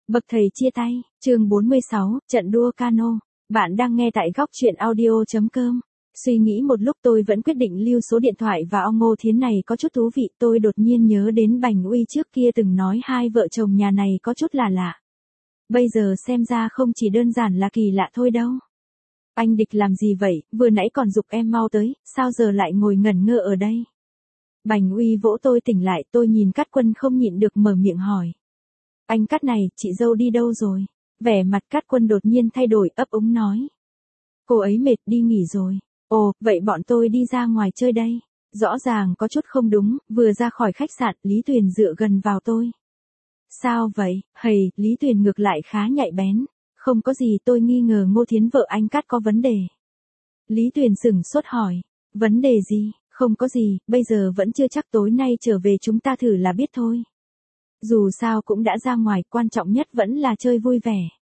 Bậc thầy chia tay, chương 46, trận đua cano. Bạn đang nghe tại góc truyện audio.com. Suy nghĩ một lúc tôi vẫn quyết định lưu số điện thoại và ông Ngô Thiến này có chút thú vị. Tôi đột nhiên nhớ đến Bành Uy trước kia từng nói hai vợ chồng nhà này có chút là lạ. Bây giờ xem ra không chỉ đơn giản là kỳ lạ thôi đâu. Anh Địch làm gì vậy, vừa nãy còn giục em mau tới, sao giờ lại ngồi ngẩn ngơ ở đây? Bành Uy vỗ tôi tỉnh lại, tôi nhìn Cát Quân không nhịn được mở miệng hỏi. Anh Cát này, chị dâu đi đâu rồi? Vẻ mặt Cát Quân đột nhiên thay đổi, ấp úng nói. Cô ấy mệt đi nghỉ rồi. Ồ, vậy bọn tôi đi ra ngoài chơi đây. Rõ ràng có chút không đúng, vừa ra khỏi khách sạn, Lý Tuyền dựa gần vào tôi. Sao vậy? Hầy, Lý Tuyền ngược lại khá nhạy bén. Không có gì, tôi nghi ngờ Ngô Thiến vợ anh Cát có vấn đề. Lý Tuyền sửng sốt hỏi. Vấn đề gì? Không có gì, bây giờ vẫn chưa chắc, tối nay trở về chúng ta thử là biết thôi. Dù sao cũng đã ra ngoài, quan trọng nhất vẫn là chơi vui vẻ.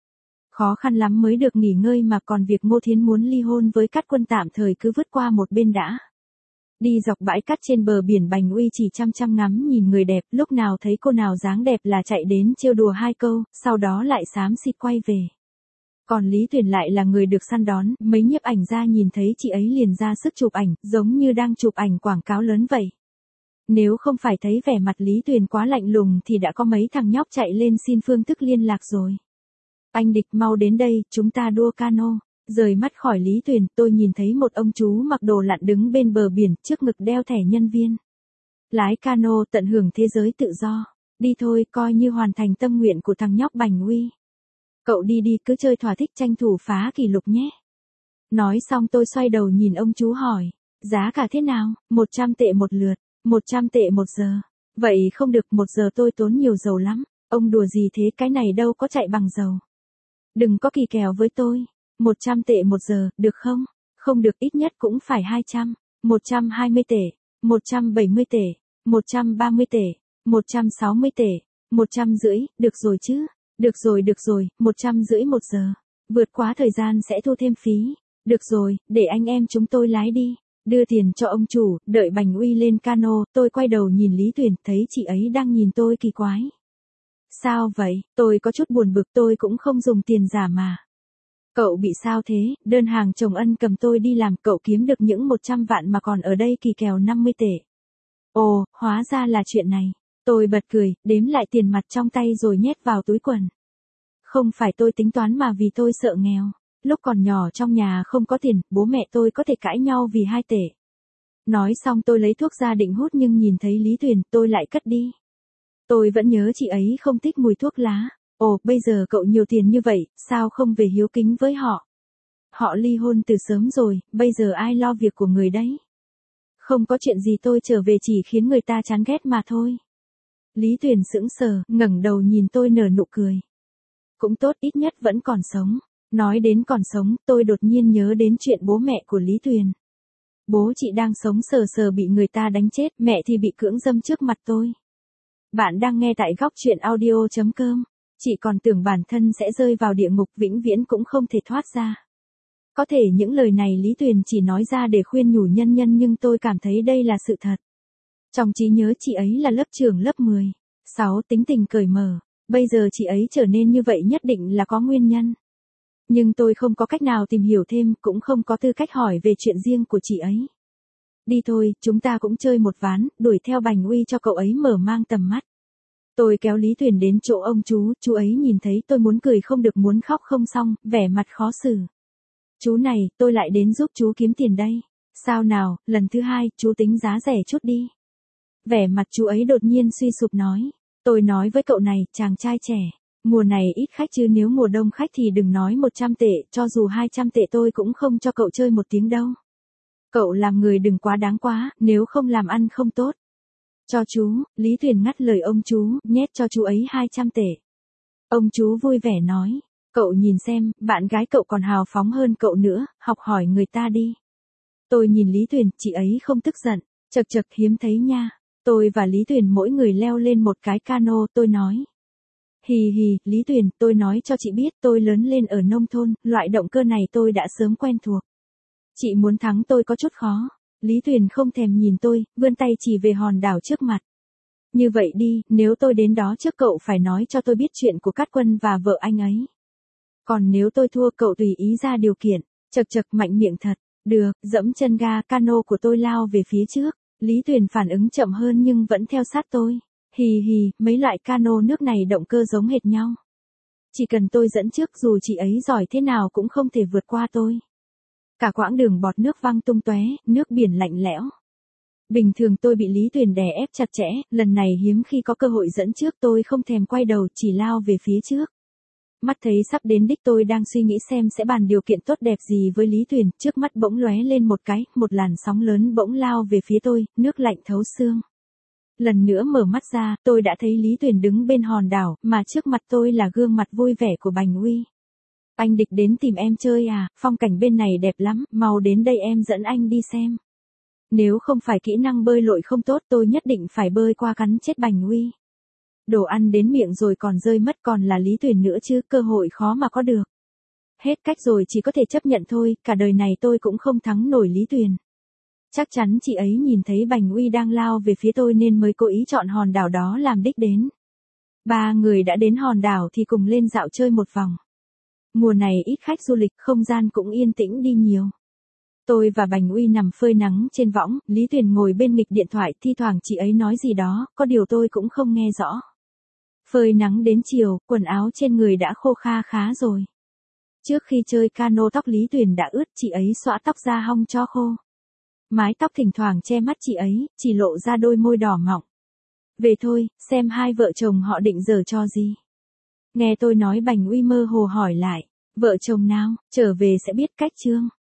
Khó khăn lắm mới được nghỉ ngơi mà, còn việc Ngô Thiến muốn ly hôn với Cát Quân tạm thời cứ vứt qua một bên đã. Đi dọc bãi cát trên bờ biển, Bành Uy chỉ chăm ngắm nhìn người đẹp, lúc nào thấy cô nào dáng đẹp là chạy đến trêu đùa hai câu, sau đó lại xám xịt quay về. Còn Lý Tuyền lại là người được săn đón, mấy nhiếp ảnh gia nhìn thấy chị ấy liền ra sức chụp ảnh, giống như đang chụp ảnh quảng cáo lớn vậy. Nếu không phải thấy vẻ mặt Lý Tuyền quá lạnh lùng thì đã có mấy thằng nhóc chạy lên xin phương thức liên lạc rồi. Anh Địch mau đến đây, chúng ta đua cano. Rời mắt khỏi Lý Tuyền, tôi nhìn thấy một ông chú mặc đồ lặn đứng bên bờ biển, trước ngực đeo thẻ nhân viên. Lái cano tận hưởng thế giới tự do. Đi thôi, coi như hoàn thành tâm nguyện của thằng nhóc Bành Uy. Cậu đi đi, cứ chơi thỏa thích, tranh thủ phá kỷ lục nhé. Nói xong tôi xoay đầu nhìn ông chú hỏi. Giá cả thế nào? 100 tệ một lượt. 100 tệ một giờ. Vậy không được, 1 giờ tôi tốn nhiều dầu lắm. Ông đùa gì thế, cái này đâu có chạy bằng dầu. Đừng có kỳ kèo với tôi. 100 tệ một giờ, được không? Không được, ít nhất cũng phải 200. 120 tệ. 170 tệ. 130 tệ. 160 tệ. 150, được rồi chứ? Được rồi, 150 một giờ. Vượt quá thời gian sẽ thu thêm phí. Được rồi, để anh em chúng tôi lái đi. Đưa tiền cho ông chủ, đợi Bành Uy lên cano, tôi quay đầu nhìn Lý Tuyền, thấy chị ấy đang nhìn tôi kỳ quái. Sao vậy? Tôi có chút buồn bực, tôi cũng không dùng tiền giả mà. Cậu bị sao thế? Đơn hàng chồng ân cầm tôi đi làm, cậu kiếm được những 100 vạn mà còn ở đây kỳ kèo 50 tệ. Ồ, hóa ra là chuyện này. Tôi bật cười, đếm lại tiền mặt trong tay rồi nhét vào túi quần. Không phải tôi tính toán mà vì tôi sợ nghèo. Lúc còn nhỏ trong nhà không có tiền, bố mẹ tôi có thể cãi nhau vì 2 tệ. Nói xong tôi lấy thuốc ra định hút nhưng nhìn thấy Lý Tuyền, tôi lại cất đi. Tôi vẫn nhớ chị ấy không thích mùi thuốc lá. Ồ, bây giờ cậu nhiều tiền như vậy, sao không về hiếu kính với họ? Họ ly hôn từ sớm rồi, bây giờ ai lo việc của người đấy? Không có chuyện gì, tôi trở về chỉ khiến người ta chán ghét mà thôi. Lý Tuyền sững sờ, ngẩng đầu nhìn tôi nở nụ cười. Cũng tốt, ít nhất vẫn còn sống. Nói đến còn sống, tôi đột nhiên nhớ đến chuyện bố mẹ của Lý Tuyền. Bố chị đang sống sờ sờ bị người ta đánh chết, mẹ thì bị cưỡng dâm trước mặt tôi. Bạn đang nghe tại góc truyện audio.com. Chị còn tưởng bản thân sẽ rơi vào địa ngục vĩnh viễn cũng không thể thoát ra. Có thể những lời này Lý Tuyền chỉ nói ra để khuyên nhủ nhân nhân, nhưng tôi cảm thấy đây là sự thật. Trong trí nhớ chị ấy là lớp trưởng lớp 6, tính tình cởi mở. Bây giờ chị ấy trở nên như vậy nhất định là có nguyên nhân. Nhưng tôi không có cách nào tìm hiểu thêm, cũng không có tư cách hỏi về chuyện riêng của chị ấy. Đi thôi, chúng ta cũng chơi một ván, đuổi theo Bành Uy cho cậu ấy mở mang tầm mắt. Tôi kéo Lý Tuyền đến chỗ ông chú ấy nhìn thấy tôi muốn cười không được muốn khóc không xong, vẻ mặt khó xử. Chú này, tôi lại đến giúp chú kiếm tiền đây. Sao nào, lần thứ 2, chú tính giá rẻ chút đi. Vẻ mặt chú ấy đột nhiên suy sụp nói. Tôi nói với cậu này, chàng trai trẻ. Mùa này ít khách chứ nếu mùa đông khách thì đừng nói 100 tệ, cho dù 200 tệ tôi cũng không cho cậu chơi một tiếng đâu. Cậu làm người đừng quá đáng quá, nếu không làm ăn không tốt. Cho chú, Lý Tuyền ngắt lời ông chú, nhét cho chú ấy 200 tệ. Ông chú vui vẻ nói, cậu nhìn xem, bạn gái cậu còn hào phóng hơn cậu nữa, học hỏi người ta đi. Tôi nhìn Lý Tuyền, chị ấy không tức giận, chật hiếm thấy nha. Tôi và Lý Tuyền mỗi người leo lên một cái cano, tôi nói. Hì, Lý Tuyền, tôi nói cho chị biết tôi lớn lên ở nông thôn, loại động cơ này tôi đã sớm quen thuộc. Chị muốn thắng tôi có chút khó. Lý Tuyền không thèm nhìn tôi, vươn tay chỉ về hòn đảo trước mặt. Như vậy đi, nếu tôi đến đó trước cậu phải nói cho tôi biết chuyện của Cát Quân và vợ anh ấy. Còn nếu tôi thua cậu tùy ý ra điều kiện. Chật chật mạnh miệng thật. Được, dẫm chân ga cano của tôi lao về phía trước. Lý Tuyền phản ứng chậm hơn nhưng vẫn theo sát tôi. Hì hì, mấy loại cano nước này động cơ giống hệt nhau. Chỉ cần tôi dẫn trước dù chị ấy giỏi thế nào cũng không thể vượt qua tôi. Cả quãng đường bọt nước văng tung tóe, nước biển lạnh lẽo. Bình thường tôi bị Lý Tuyền đè ép chặt chẽ, lần này hiếm khi có cơ hội dẫn trước tôi không thèm quay đầu chỉ lao về phía trước. Mắt thấy sắp đến đích tôi đang suy nghĩ xem sẽ bàn điều kiện tốt đẹp gì với Lý Tuyền, trước mắt bỗng lóe lên một cái, một làn sóng lớn bỗng lao về phía tôi, nước lạnh thấu xương. Lần nữa mở mắt ra, tôi đã thấy Lý Tuyền đứng bên hòn đảo, mà trước mặt tôi là gương mặt vui vẻ của Bành Uy. Anh Địch đến tìm em chơi à, phong cảnh bên này đẹp lắm, mau đến đây em dẫn anh đi xem. Nếu không phải kỹ năng bơi lội không tốt tôi nhất định phải bơi qua cắn chết Bành Uy. Đồ ăn đến miệng rồi còn rơi mất còn là Lý Tuyền nữa chứ, cơ hội khó mà có được. Hết cách rồi chỉ có thể chấp nhận thôi, cả đời này tôi cũng không thắng nổi Lý Tuyền. Chắc chắn chị ấy nhìn thấy Bành Uy đang lao về phía tôi nên mới cố ý chọn hòn đảo đó làm đích đến. Ba người đã đến hòn đảo thì cùng lên dạo chơi một vòng. Mùa này ít khách du lịch, không gian cũng yên tĩnh đi nhiều. Tôi và Bành Uy nằm phơi nắng trên võng, Lý Tuyền ngồi bên nghịch điện thoại, thi thoảng chị ấy nói gì đó, có điều tôi cũng không nghe rõ. Phơi nắng đến chiều, quần áo trên người đã khô kha khá rồi. Trước khi chơi cano tóc Lý Tuyền đã ướt, chị ấy xõa tóc ra hong cho khô. Mái tóc thỉnh thoảng che mắt chị ấy, chỉ lộ ra đôi môi đỏ mọng. Về thôi, xem hai vợ chồng họ định giở trò gì. Nghe tôi nói Bành Uy mơ hồ hỏi lại, vợ chồng nào, trở về sẽ biết cách chương.